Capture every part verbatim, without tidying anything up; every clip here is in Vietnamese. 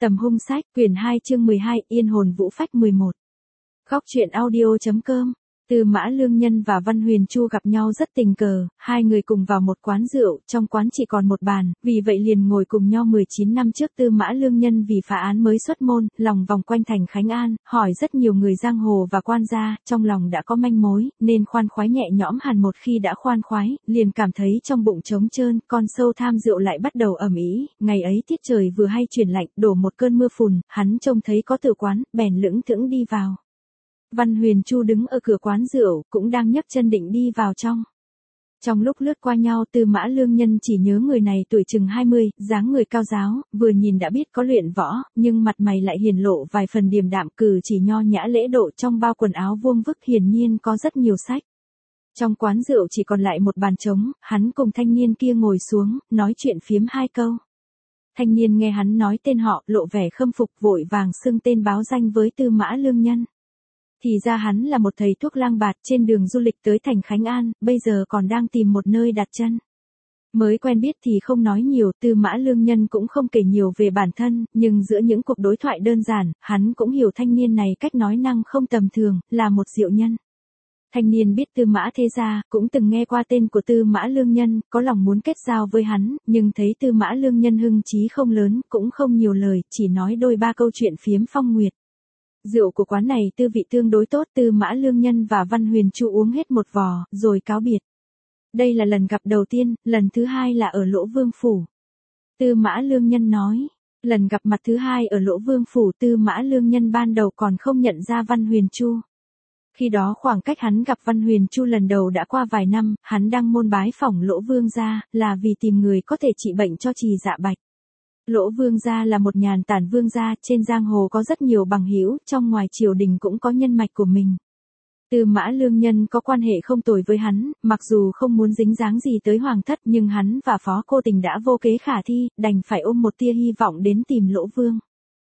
Tầm hung sách, quyển hai chương mười hai, Yên hồn vũ phách mười một. Góc truyện audio.com. Tư Mã Lương Nhân và Văn Huyền Chu gặp nhau rất tình cờ, hai người cùng vào một quán rượu, trong quán chỉ còn một bàn, vì vậy liền ngồi cùng nhau. mười chín năm trước Tư Mã Lương Nhân vì phá án mới xuất môn, lòng vòng quanh thành Khánh An, hỏi rất nhiều người giang hồ và quan gia, trong lòng đã có manh mối, nên khoan khoái nhẹ nhõm hẳn. Một khi đã khoan khoái, liền cảm thấy trong bụng trống trơn, con sâu tham rượu lại bắt đầu ầm ĩ. Ngày ấy tiết trời vừa hay chuyển lạnh, đổ một cơn mưa phùn, hắn trông thấy có tử quán, bèn lững thững đi vào. Văn Huyền Chu đứng ở cửa quán rượu, cũng đang nhấc chân định đi vào trong. Trong lúc lướt qua nhau, Tư Mã Lương Nhân chỉ nhớ người này tuổi chừng hai mươi, dáng người cao ráo, vừa nhìn đã biết có luyện võ, nhưng mặt mày lại hiển lộ vài phần điềm đạm, cử chỉ nho nhã lễ độ. Trong bao quần áo vuông vức hiển nhiên có rất nhiều sách. Trong quán rượu chỉ còn lại một bàn trống, hắn cùng thanh niên kia ngồi xuống, nói chuyện phiếm hai câu. Thanh niên nghe hắn nói tên họ, lộ vẻ khâm phục, vội vàng xưng tên báo danh với Tư Mã Lương Nhân. Thì ra hắn là một thầy thuốc lang bạt trên đường du lịch tới thành Khánh An, bây giờ còn đang tìm một nơi đặt chân. Mới quen biết thì không nói nhiều, Tư Mã Lương Nhân cũng không kể nhiều về bản thân, nhưng giữa những cuộc đối thoại đơn giản, hắn cũng hiểu thanh niên này cách nói năng không tầm thường, là một diệu nhân. Thanh niên biết Tư Mã thế gia, cũng từng nghe qua tên của Tư Mã Lương Nhân, có lòng muốn kết giao với hắn, nhưng thấy Tư Mã Lương Nhân hưng trí không lớn, cũng không nhiều lời, chỉ nói đôi ba câu chuyện phiếm phong nguyệt. Rượu của quán này tư vị tương đối tốt, Tư Mã Lương Nhân và Văn Huyền Chu uống hết một vò, rồi cáo biệt. Đây là lần gặp đầu tiên, lần thứ hai là ở Lỗ Vương Phủ. Tư Mã Lương Nhân nói, lần gặp mặt thứ hai ở Lỗ Vương Phủ, Tư Mã Lương Nhân ban đầu còn không nhận ra Văn Huyền Chu. Khi đó khoảng cách hắn gặp Văn Huyền Chu lần đầu đã qua vài năm, hắn đang môn bái phỏng Lỗ Vương gia, là vì tìm người có thể trị bệnh cho Trì Dạ Bạch. Lỗ Vương gia là một nhàn tản vương gia, trên giang hồ có rất nhiều bằng hữu, trong ngoài triều đình cũng có nhân mạch của mình. Tư Mã Lương Nhân có quan hệ không tồi với hắn, mặc dù không muốn dính dáng gì tới hoàng thất, nhưng hắn và Phó Cô Tình đã vô kế khả thi, đành phải ôm một tia hy vọng đến tìm Lỗ Vương.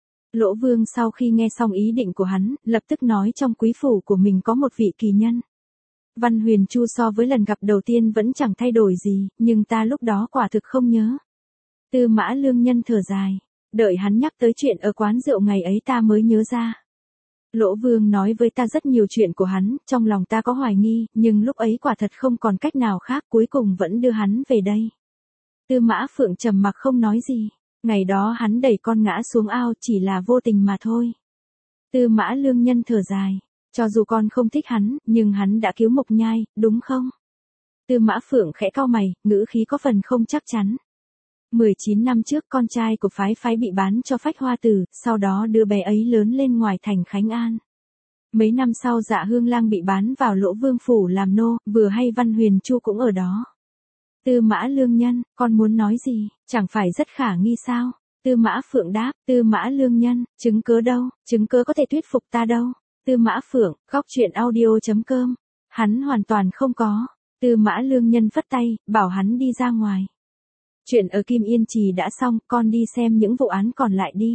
Lỗ Vương sau khi nghe xong ý định của hắn, lập tức nói trong quý phủ của mình có một vị kỳ nhân. Văn Huyền Chu so với lần gặp đầu tiên vẫn chẳng thay đổi gì, nhưng ta lúc đó quả thực không nhớ. Tư Mã Lương Nhân thở dài, đợi hắn nhắc tới chuyện ở quán rượu ngày ấy ta mới nhớ ra. Lỗ Vương nói với ta rất nhiều chuyện của hắn, trong lòng ta có hoài nghi, nhưng lúc ấy quả thật không còn cách nào khác, cuối cùng vẫn đưa hắn về đây. Tư Mã Phượng trầm mặc không nói gì, ngày đó hắn đẩy con ngã xuống ao chỉ là vô tình mà thôi. Tư Mã Lương Nhân thở dài, cho dù con không thích hắn, nhưng hắn đã cứu Mộc Nhai, đúng không? Tư Mã Phượng khẽ cau mày, ngữ khí có phần không chắc chắn. mười chín năm trước con trai của phái phái bị bán cho Phách Hoa Tử, sau đó đứa bé ấy lớn lên ngoài thành Khánh An. Mấy năm sau Dạ Hương Lang bị bán vào Lỗ Vương Phủ làm nô, vừa hay Văn Huyền Chu cũng ở đó. Tư Mã Lương Nhân, con muốn nói gì, chẳng phải rất khả nghi sao? Tư Mã Phượng đáp, Tư Mã Lương Nhân, chứng cớ đâu, chứng cớ có thể thuyết phục ta đâu. Tư Mã Phượng, góc truyện audio.com, hắn hoàn toàn không có. Tư Mã Lương Nhân phất tay, bảo hắn đi ra ngoài. Chuyện ở Kim Yên Trì đã xong, con đi xem những vụ án còn lại đi.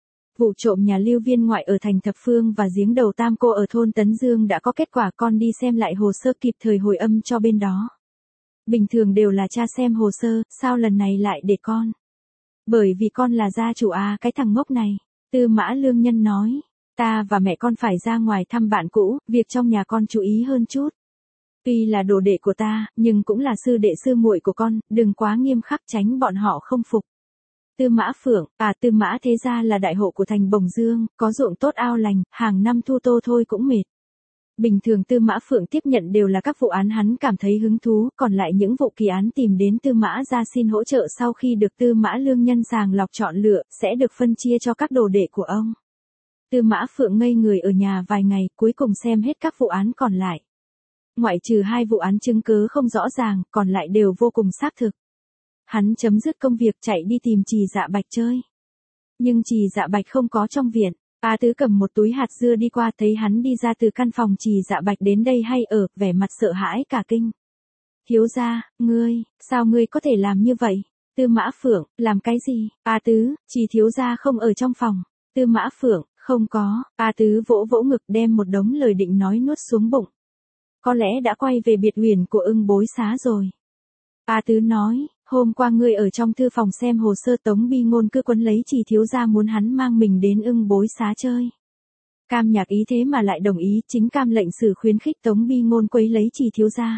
Vụ trộm nhà Lưu Viên Ngoại ở thành Thập Phương và giếng đầu Tam Cô ở thôn Tấn Dương đã có kết quả, con đi xem lại hồ sơ kịp thời hồi âm cho bên đó. Bình thường đều là cha xem hồ sơ, sao lần này lại để con? Bởi vì con là gia chủ à, cái thằng ngốc này. Tư Mã Lương Nhân nói, ta và mẹ con phải ra ngoài thăm bạn cũ, việc trong nhà con chú ý hơn chút. Tuy là đồ đệ của ta, nhưng cũng là sư đệ sư muội của con, đừng quá nghiêm khắc tránh bọn họ không phục. Tư Mã Phượng, à Tư Mã thế gia là đại hộ của thành Bồng Dương, có ruộng tốt ao lành, hàng năm thu tô thôi cũng mệt. Bình thường Tư Mã Phượng tiếp nhận đều là các vụ án hắn cảm thấy hứng thú, còn lại những vụ kỳ án tìm đến Tư Mã gia xin hỗ trợ sau khi được Tư Mã Lương Nhân sàng lọc chọn lựa, sẽ được phân chia cho các đồ đệ của ông. Tư Mã Phượng ngây người ở nhà vài ngày, cuối cùng xem hết các vụ án còn lại. Ngoại trừ hai vụ án chứng cứ không rõ ràng, còn lại đều vô cùng xác thực. Hắn chấm dứt công việc chạy đi tìm Trì Dạ Bạch chơi. Nhưng Trì Dạ Bạch không có trong viện. A Tứ cầm một túi hạt dưa đi qua, thấy hắn đi ra từ căn phòng Trì Dạ Bạch đến đây hay ở, vẻ mặt sợ hãi cả kinh. Thiếu gia, ngươi, sao ngươi có thể làm như vậy? Tư Mã Phượng, làm cái gì? A Tứ, Trì thiếu gia không ở trong phòng. Tư Mã Phượng, không có. A Tứ vỗ vỗ ngực đem một đống lời định nói nuốt xuống bụng. Có lẽ đã quay về biệt huyền của Ưng Bối Xá rồi. A Tứ nói, Hôm qua ngươi ở trong thư phòng xem hồ sơ Tống Bi Ngôn cứ quấn lấy Trì thiếu gia muốn hắn mang mình đến Ưng Bối Xá chơi. Cam Nhạc Ý thế mà lại đồng ý, chính Cam lệnh sử khuyến khích Tống Bi Ngôn quấy lấy Trì thiếu gia.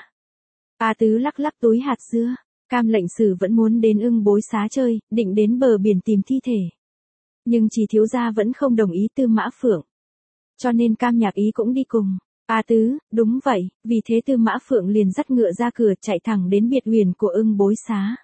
A Tứ lắc lắc túi hạt dưa, Cam lệnh sử vẫn muốn đến Ưng Bối Xá chơi, định đến bờ biển tìm thi thể. Nhưng Trì thiếu gia vẫn không đồng ý Tư Mã Phượng. Cho nên Cam Nhạc Ý cũng đi cùng. A Tứ, đúng vậy, vì thế Tư Mã Phượng liền dắt ngựa ra cửa chạy thẳng đến biệt huyền của Ưng Bối Xá.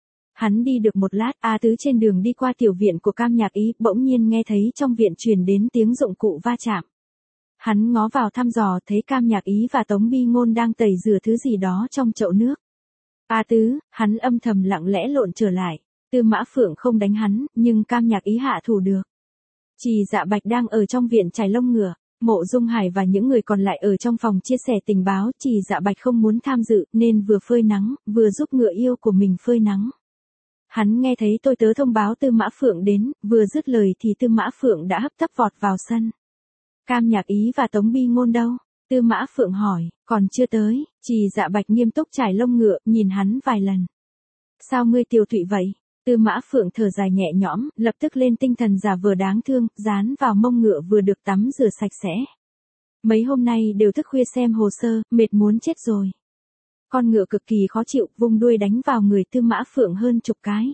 Hắn đi được một lát, A Tứ trên đường đi qua tiểu viện của Cam Nhạc Ý, bỗng nhiên nghe thấy trong viện truyền đến tiếng dụng cụ va chạm. Hắn ngó vào thăm dò, thấy Cam Nhạc Ý và Tống Bi Ngôn đang tẩy rửa thứ gì đó trong chậu nước. A Tứ, hắn âm thầm lặng lẽ lộn trở lại. Tư Mã Phượng không đánh hắn, nhưng Cam Nhạc Ý hạ thủ được. Trì Dạ Bạch đang ở trong viện chải lông ngựa. Mộ Dung Hải và những người còn lại ở trong phòng chia sẻ tình báo. Trì Dạ Bạch không muốn tham dự nên vừa phơi nắng, vừa giúp ngựa yêu của mình phơi nắng. Hắn nghe thấy tôi tớ thông báo Tư Mã Phượng đến, vừa dứt lời thì Tư Mã Phượng đã hấp tấp vọt vào sân. Cam Nhạc Ý và Tống Bi Ngôn đâu? Tư Mã Phượng hỏi, còn chưa tới. Trì Dạ Bạch nghiêm túc chải lông ngựa, nhìn hắn vài lần. Sao ngươi tiều tụy vậy? Tư Mã Phượng thở dài nhẹ nhõm, lập tức lên tinh thần giả vờ đáng thương, dán vào mông ngựa vừa được tắm rửa sạch sẽ. Mấy hôm nay đều thức khuya xem hồ sơ, mệt muốn chết rồi. Con ngựa cực kỳ khó chịu, vung đuôi đánh vào người Tư Mã Phượng hơn chục cái.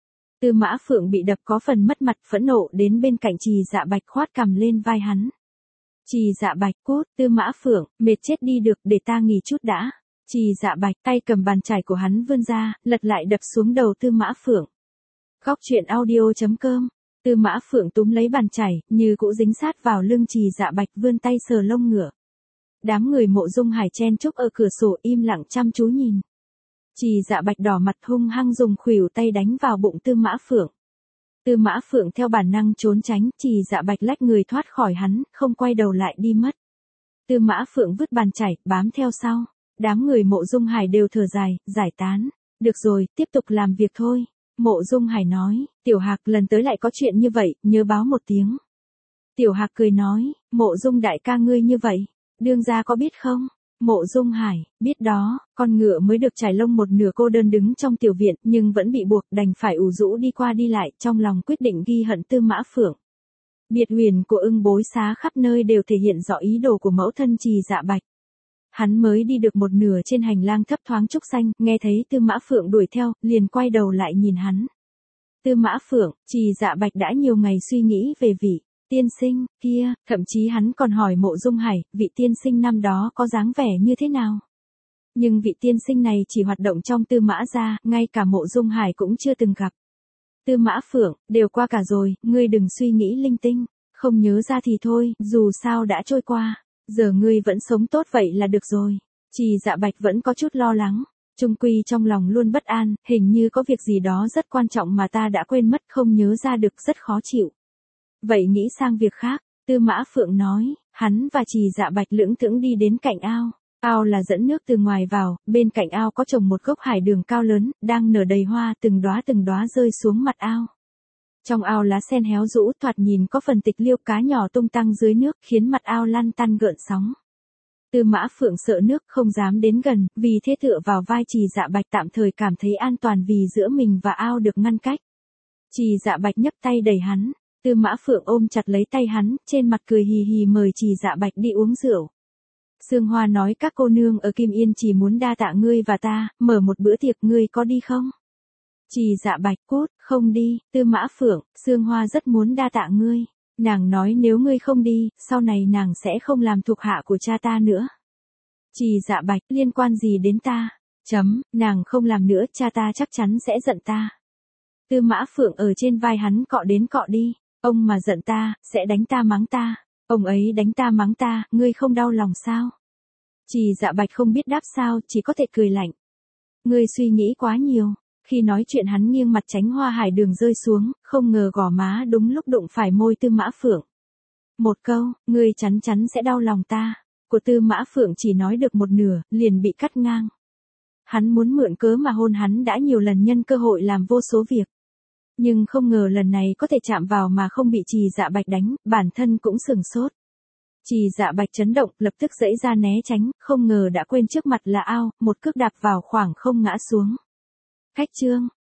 Tư Mã Phượng bị đập có phần mất mặt, phẫn nộ đến bên cạnh Trì Dạ Bạch khoát cằm lên vai hắn. Trì Dạ Bạch, cút. Tư Mã Phượng, mệt chết đi được, để ta nghỉ chút đã. Trì Dạ Bạch tay cầm bàn chải của hắn vươn ra, lật lại đập xuống đầu Tư Mã Phượng. Góc truyện audio chấm com. Tư Mã Phượng túm lấy bàn chải, như cũ dính sát vào lưng Trì Dạ Bạch, vươn tay sờ lông ngựa. Đám người Mộ Dung Hải chen chúc ở cửa sổ im lặng chăm chú nhìn. Trì Dạ Bạch đỏ mặt hung hăng dùng khuỷu tay đánh vào bụng Tư Mã Phượng. Tư Mã Phượng theo bản năng trốn tránh, Trì Dạ Bạch lách người thoát khỏi hắn, không quay đầu lại đi mất. Tư Mã Phượng vứt bàn chải, bám theo sau. Đám người Mộ Dung Hải đều thở dài, giải tán. Được rồi, tiếp tục làm việc thôi. Mộ Dung Hải nói, Tiểu Hạc lần tới lại có chuyện như vậy, nhớ báo một tiếng. Tiểu Hạc cười nói, Mộ Dung đại ca ngươi như vậy, đương gia có biết không? Mộ Dung Hải, biết đó, con ngựa mới được trải lông một nửa cô đơn đứng trong tiểu viện nhưng vẫn bị buộc đành phải ủ rũ đi qua đi lại, trong lòng quyết định ghi hận Tư Mã Phượng. Biệt huyền của Ưng Bối Xá khắp nơi đều thể hiện rõ ý đồ của mẫu thân Trì Dạ Bạch. Hắn mới đi được một nửa trên hành lang thấp thoáng trúc xanh, nghe thấy Tư Mã Phượng đuổi theo, liền quay đầu lại nhìn hắn. Tư Mã Phượng, Trì Dạ Bạch đã nhiều ngày suy nghĩ về vị tiên sinh kia, thậm chí hắn còn hỏi Mộ Dung Hải, vị tiên sinh năm đó có dáng vẻ như thế nào. Nhưng vị tiên sinh này chỉ hoạt động trong Tư Mã gia, ngay cả Mộ Dung Hải cũng chưa từng gặp. Tư Mã Phượng, đều qua cả rồi, ngươi đừng suy nghĩ linh tinh, không nhớ ra thì thôi, dù sao đã trôi qua. Giờ ngươi vẫn sống tốt vậy là được rồi. Trì Dạ Bạch vẫn có chút lo lắng. Trung quy trong lòng luôn bất an, hình như có việc gì đó rất quan trọng mà ta đã quên mất, không nhớ ra được, rất khó chịu. Vậy nghĩ sang việc khác. Tư Mã Phượng nói, hắn và Trì Dạ Bạch lững thững đi đến cạnh ao. Ao là dẫn nước từ ngoài vào, bên cạnh ao có trồng một gốc hải đường cao lớn, đang nở đầy hoa, từng đóa từng đóa rơi xuống mặt ao. Trong ao lá sen héo rũ, thoạt nhìn có phần tịch liêu, cá nhỏ tung tăng dưới nước, khiến mặt ao lăn tăn gợn sóng. Tư Mã Phượng sợ nước, không dám đến gần, vì thế tựa vào vai Trì Dạ Bạch, tạm thời cảm thấy an toàn vì giữa mình và ao được ngăn cách. Trì Dạ Bạch nhấc tay đẩy hắn, Tư Mã Phượng ôm chặt lấy tay hắn, trên mặt cười hì hì mời Trì Dạ Bạch đi uống rượu. Sương Hoa nói các cô nương ở Kim Yên chỉ muốn đa tạ ngươi và ta, mở một bữa tiệc, ngươi có đi không? Trì Dạ Bạch, cốt, không đi. Tư Mã Phượng, Sương Hoa rất muốn đa tạ ngươi. Nàng nói nếu ngươi không đi, sau này nàng sẽ không làm thuộc hạ của cha ta nữa. Trì Dạ Bạch, liên quan gì đến ta? Chấm, nàng không làm nữa, cha ta chắc chắn sẽ giận ta. Tư Mã Phượng ở trên vai hắn cọ đến cọ đi. Ông mà giận ta, sẽ đánh ta mắng ta. Ông ấy đánh ta mắng ta, ngươi không đau lòng sao? Trì Dạ Bạch không biết đáp sao, chỉ có thể cười lạnh. Ngươi suy nghĩ quá nhiều. Khi nói chuyện hắn nghiêng mặt tránh hoa hải đường rơi xuống, không ngờ gò má đúng lúc đụng phải môi Tư Mã Phượng. Một câu, ngươi chắn chắn sẽ đau lòng ta, của Tư Mã Phượng chỉ nói được một nửa, liền bị cắt ngang. Hắn muốn mượn cớ mà hôn hắn đã nhiều lần, nhân cơ hội làm vô số việc. Nhưng không ngờ lần này có thể chạm vào mà không bị Trì Dạ Bạch đánh, bản thân cũng sừng sốt. Trì Dạ Bạch chấn động, lập tức giãy ra né tránh, không ngờ đã quên trước mặt là ao, một cước đạp vào khoảng không ngã xuống. Khách trương,